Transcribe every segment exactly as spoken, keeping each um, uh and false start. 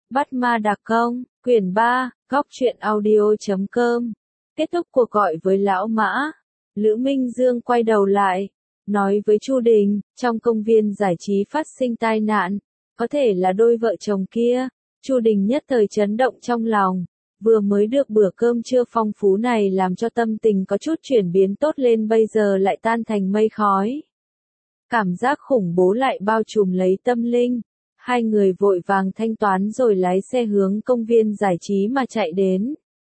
Bắt ma đặc công, quyển ba, góc truyện audio chấm com. Kết thúc cuộc gọi với lão Mã, Lữ Minh Dương quay đầu lại, nói với Chu Đình, trong công viên giải trí phát sinh tai nạn, có thể là đôi vợ chồng kia. Chu Đình nhất thời chấn động trong lòng, vừa mới được bữa cơm trưa phong phú này làm cho tâm tình có chút chuyển biến tốt lên, bây giờ lại tan thành mây khói. Cảm giác khủng bố lại bao trùm lấy tâm linh. Hai người vội vàng thanh toán rồi lái xe hướng công viên giải trí mà chạy đến.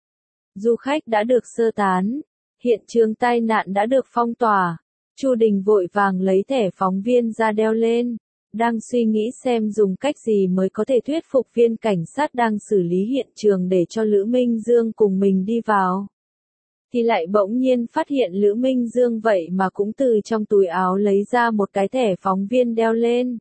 Du khách đã được sơ tán, hiện trường tai nạn đã được phong tỏa. Chu Đình vội vàng lấy thẻ phóng viên ra đeo lên, đang suy nghĩ xem dùng cách gì mới có thể thuyết phục viên cảnh sát đang xử lý hiện trường để cho Lữ Minh Dương cùng mình đi vào. Thì lại bỗng nhiên phát hiện Lữ Minh Dương vậy mà cũng từ trong túi áo lấy ra một cái thẻ phóng viên đeo lên.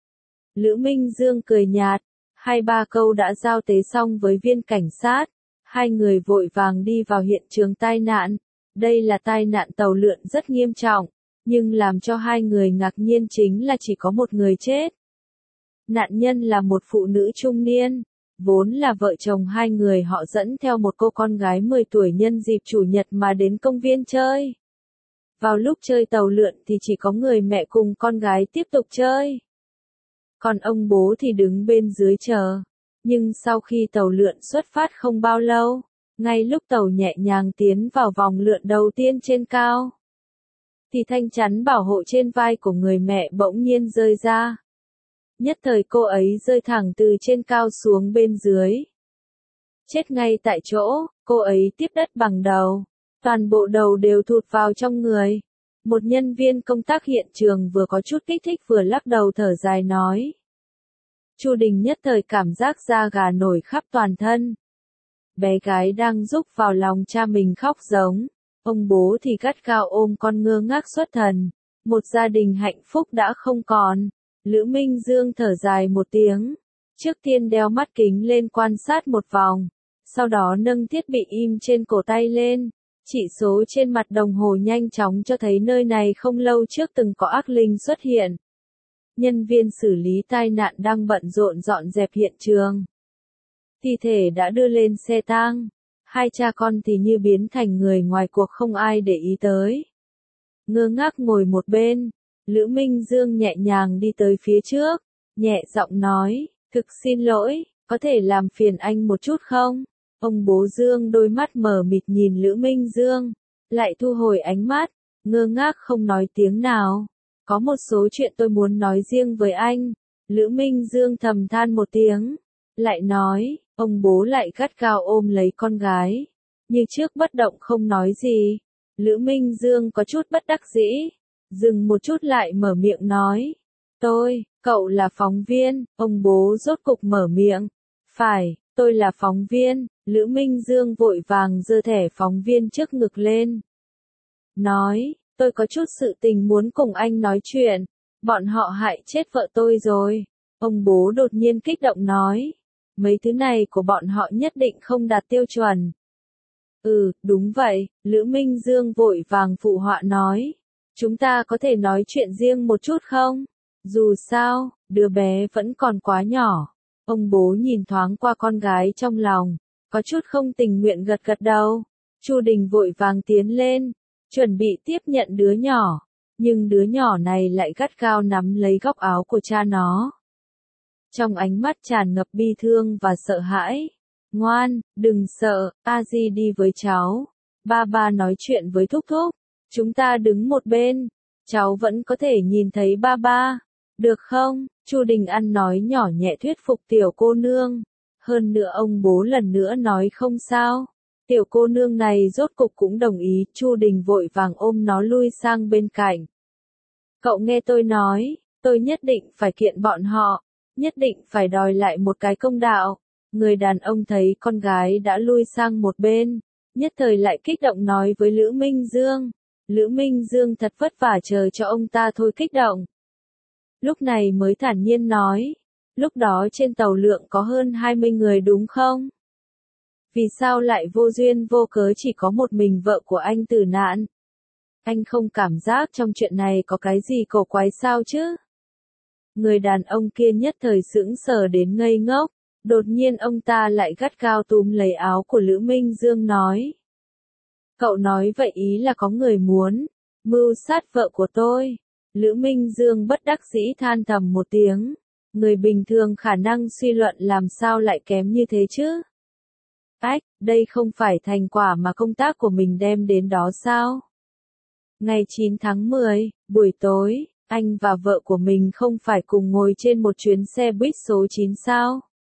Lữ Minh Dương cười nhạt, hai ba câu đã giao tế xong với viên cảnh sát, hai người vội vàng đi vào hiện trường tai nạn. Đây là tai nạn tàu lượn rất nghiêm trọng, nhưng làm cho hai người ngạc nhiên chính là chỉ có một người chết. Nạn nhân là một phụ nữ trung niên, vốn là vợ chồng hai người họ dẫn theo một cô con gái mười tuổi nhân dịp chủ nhật mà đến công viên chơi. Vào lúc chơi tàu lượn thì chỉ có người mẹ cùng con gái tiếp tục chơi. Còn ông bố thì đứng bên dưới chờ. Nhưng sau khi tàu lượn xuất phát không bao lâu, ngay lúc tàu nhẹ nhàng tiến vào vòng lượn đầu tiên trên cao, thì thanh chắn bảo hộ trên vai của người mẹ bỗng nhiên rơi ra. Nhất thời cô ấy rơi thẳng từ trên cao xuống bên dưới. Chết ngay tại chỗ, cô ấy tiếp đất bằng đầu. Toàn bộ đầu đều thụt vào trong người. Một nhân viên công tác hiện trường vừa có chút kích thích vừa lắc đầu thở dài nói. Chu Đình nhất thời cảm giác da gà nổi khắp toàn thân. Bé gái đang rúc vào lòng cha mình khóc giống. Ông bố thì gắt gao ôm con ngơ ngác xuất thần. Một gia đình hạnh phúc đã không còn. Lữ Minh Dương thở dài một tiếng. Trước tiên đeo mắt kính lên quan sát một vòng. Sau đó nâng thiết bị im trên cổ tay lên. Chỉ số trên mặt đồng hồ nhanh chóng cho thấy nơi này không lâu trước từng có ác linh xuất hiện. Nhân viên xử lý tai nạn đang bận rộn dọn dẹp hiện trường. Thi thể đã đưa lên xe tang. Hai cha con thì như biến thành người ngoài cuộc không ai để ý tới. Ngơ ngác ngồi một bên, Lữ Minh Dương nhẹ nhàng đi tới phía trước, nhẹ giọng nói, thực xin lỗi, có thể làm phiền anh một chút không? Ông bố Dương đôi mắt mờ mịt nhìn Lữ Minh Dương, lại thu hồi ánh mắt, ngơ ngác không nói tiếng nào. Có một số chuyện tôi muốn nói riêng với anh. Lữ Minh Dương thầm than một tiếng, lại nói, ông bố lại gắt gao ôm lấy con gái. Như trước bất động không nói gì. Lữ Minh Dương có chút bất đắc dĩ, dừng một chút lại mở miệng nói. Tôi, cậu là phóng viên, ông bố rốt cục mở miệng. Phải, tôi là phóng viên. Lữ Minh Dương vội vàng giơ thẻ phóng viên trước ngực lên. Nói, tôi có chút sự tình muốn cùng anh nói chuyện. Bọn họ hại chết vợ tôi rồi. Ông bố đột nhiên kích động nói. Mấy thứ này của bọn họ nhất định không đạt tiêu chuẩn. Ừ, đúng vậy, Lữ Minh Dương vội vàng phụ họa nói. Chúng ta có thể nói chuyện riêng một chút không? Dù sao, đứa bé vẫn còn quá nhỏ. Ông bố nhìn thoáng qua con gái trong lòng, có chút không tình nguyện gật gật đầu. Chu Đình vội vàng tiến lên, chuẩn bị tiếp nhận đứa nhỏ, nhưng đứa nhỏ này lại gắt gao nắm lấy góc áo của cha nó. Trong ánh mắt tràn ngập bi thương và sợ hãi. Ngoan, đừng sợ, a di đi với cháu. Ba ba nói chuyện với thúc thúc. Chúng ta đứng một bên, cháu vẫn có thể nhìn thấy ba ba. Được không? Chu Đình ăn nói nhỏ nhẹ thuyết phục tiểu cô nương. Hơn nữa ông bố lần nữa nói không sao. Tiểu cô nương này rốt cục cũng đồng ý. Chu Đình vội vàng ôm nó lui sang bên cạnh. Cậu nghe tôi nói, tôi nhất định phải kiện bọn họ. Nhất định phải đòi lại một cái công đạo. Người đàn ông thấy con gái đã lui sang một bên, nhất thời lại kích động nói với Lữ Minh Dương. Lữ Minh Dương thật vất vả chờ cho ông ta thôi kích động. Lúc này mới thản nhiên nói, lúc đó trên tàu lượng có hơn hai mươi người đúng không? Vì sao lại vô duyên vô cớ chỉ có một mình vợ của anh tử nạn? Anh không cảm giác trong chuyện này có cái gì cổ quái sao chứ? Người đàn ông kia nhất thời sững sờ đến ngây ngốc, Đột nhiên ông ta lại gắt gao túm lấy áo của Lữ Minh Dương nói. Cậu nói vậy ý là có người muốn mưu sát vợ của tôi. Lữ Minh Dương bất đắc dĩ than thầm một tiếng. Người bình thường khả năng suy luận làm sao lại kém như thế chứ? Ách, đây không phải thành quả mà công tác của mình đem đến đó sao? Ngày chín tháng mười, buổi tối, anh và vợ của mình không phải cùng ngồi trên một chuyến xe buýt số chín sao?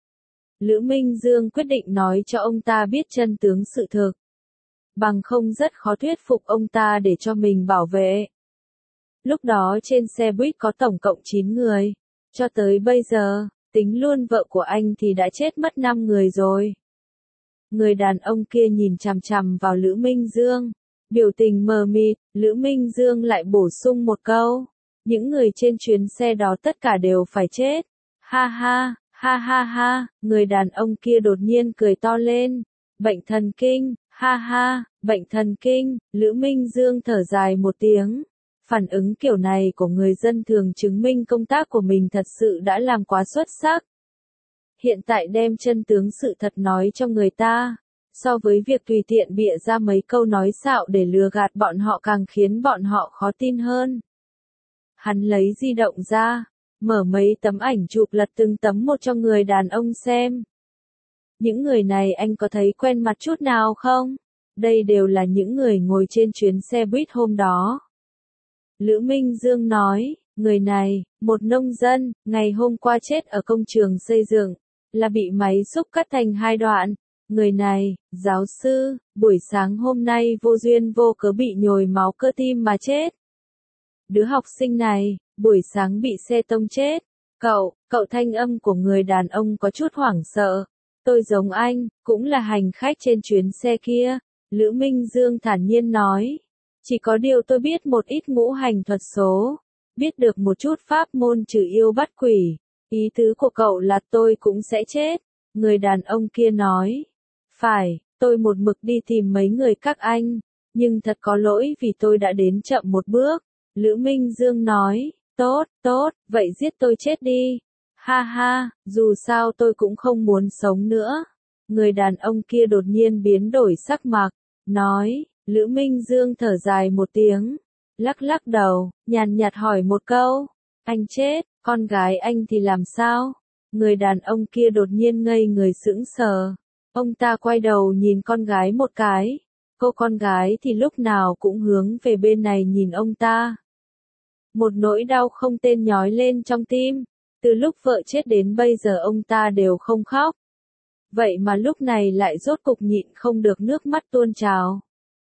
Lữ Minh Dương quyết định nói cho ông ta biết chân tướng sự thực. Bằng không rất khó thuyết phục ông ta để cho mình bảo vệ. Lúc đó trên xe buýt có tổng cộng chín người. Cho tới bây giờ, tính luôn vợ của anh thì đã chết mất năm người rồi. Người đàn ông kia nhìn chằm chằm vào Lữ Minh Dương. Biểu tình mờ mịt, Lữ Minh Dương lại bổ sung một câu. Những người trên chuyến xe đó tất cả đều phải chết. Ha ha, ha ha ha, người đàn ông kia đột nhiên cười to lên. Bệnh thần kinh, ha ha, bệnh thần kinh, Lữ Minh Dương thở dài một tiếng. Phản ứng kiểu này của người dân thường chứng minh công tác của mình thật sự đã làm quá xuất sắc. Hiện tại đem chân tướng sự thật nói cho người ta, so với việc tùy tiện bịa ra mấy câu nói xạo để lừa gạt bọn họ càng khiến bọn họ khó tin hơn. Hắn lấy di động ra, mở mấy tấm ảnh chụp lật từng tấm một cho người đàn ông xem. Những người này anh có thấy quen mặt chút nào không? Đây đều là những người ngồi trên chuyến xe buýt hôm đó. Lữ Minh Dương nói, người này, một nông dân, ngày hôm qua chết ở công trường xây dựng, là bị máy xúc cắt thành hai đoạn. Người này, giáo sư, buổi sáng hôm nay vô duyên vô cớ bị nhồi máu cơ tim mà chết. Đứa học sinh này, buổi sáng bị xe tông chết. Cậu, cậu thanh âm của người đàn ông có chút hoảng sợ. Tôi giống anh, cũng là hành khách trên chuyến xe kia. Lữ Minh Dương thản nhiên nói. Chỉ có điều tôi biết một ít ngũ hành thuật số. Biết được một chút pháp môn trừ yêu bắt quỷ. Ý tứ của cậu là tôi cũng sẽ chết. Người đàn ông kia nói. Phải, tôi một mực đi tìm mấy người các anh. Nhưng thật có lỗi vì tôi đã đến chậm một bước. Lữ Minh Dương nói. Tốt, tốt, vậy giết tôi chết đi. Ha ha, dù sao tôi cũng không muốn sống nữa. Người đàn ông kia đột nhiên biến đổi sắc mặt. Nói. Lữ Minh Dương thở dài một tiếng. Lắc lắc đầu, nhàn nhạt hỏi một câu. Anh chết, con gái anh thì làm sao? Người đàn ông kia đột nhiên ngây người sững sờ. Ông ta quay đầu nhìn con gái một cái. Cô con gái thì lúc nào cũng hướng về bên này nhìn ông ta. Một nỗi đau không tên nhói lên trong tim. Từ lúc vợ chết đến bây giờ ông ta đều không khóc. Vậy mà lúc này lại rốt cục nhịn không được nước mắt tuôn trào.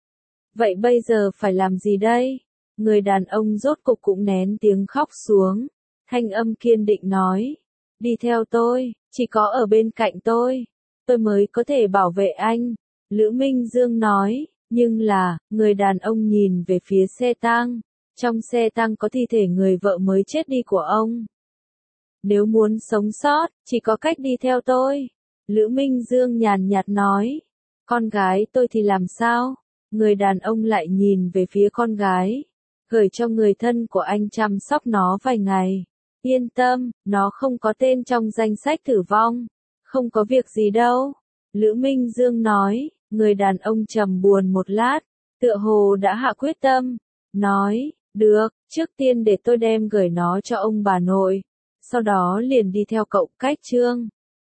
Vậy bây giờ phải làm gì đây? Người đàn ông rốt cục cũng nén tiếng khóc xuống. Thanh âm kiên định nói. Đi theo tôi, chỉ có ở bên cạnh tôi. Tôi mới có thể bảo vệ anh. Lữ Minh Dương nói. Nhưng là, người đàn ông nhìn về phía xe tang. Trong xe tang có thi thể người vợ mới chết đi của ông. Nếu muốn sống sót, chỉ có cách đi theo tôi. Lữ Minh Dương nhàn nhạt nói. Con gái tôi thì làm sao? Người đàn ông lại nhìn về phía con gái. Gửi cho người thân của anh chăm sóc nó vài ngày. Yên tâm, nó không có tên trong danh sách tử vong. Không có việc gì đâu. Lữ Minh Dương nói. Người đàn ông trầm buồn một lát. Tựa hồ đã hạ quyết tâm. Nói, được, trước tiên để tôi đem gửi nó cho ông bà nội. Sau đó liền đi theo cậu cách Trương.